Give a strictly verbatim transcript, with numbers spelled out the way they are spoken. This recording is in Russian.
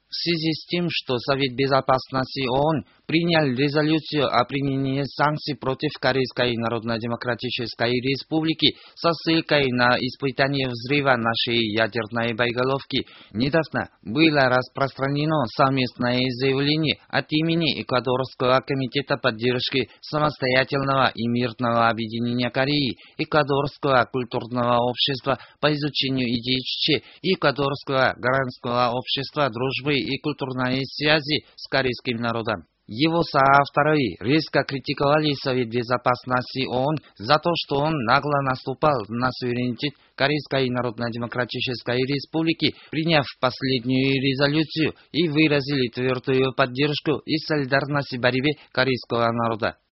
В связи с тем, что Совет Безопасности ООН принял резолюцию о применении санкций против Корейской Народно-Демократической Республики со ссылкой на испытание взрыва нашей ядерной боеголовки, недавно было распространено совместное заявление от имени Эквадорского комитета поддержки самостоятельного и мирного объединения Кореи, Эквадорского культурного общества по изучению идей Чучхе и Эквадорского гражданского общества дружбы и культурной связи с корейским народом. Его соавторы резко критиковали Совет Безопасности ООН за то, что он нагло наступал на суверенитет Корейской Народно-Демократической Республики, приняв последнюю резолюцию, и выразили твердую поддержку и солидарность в борьбе корейского народа.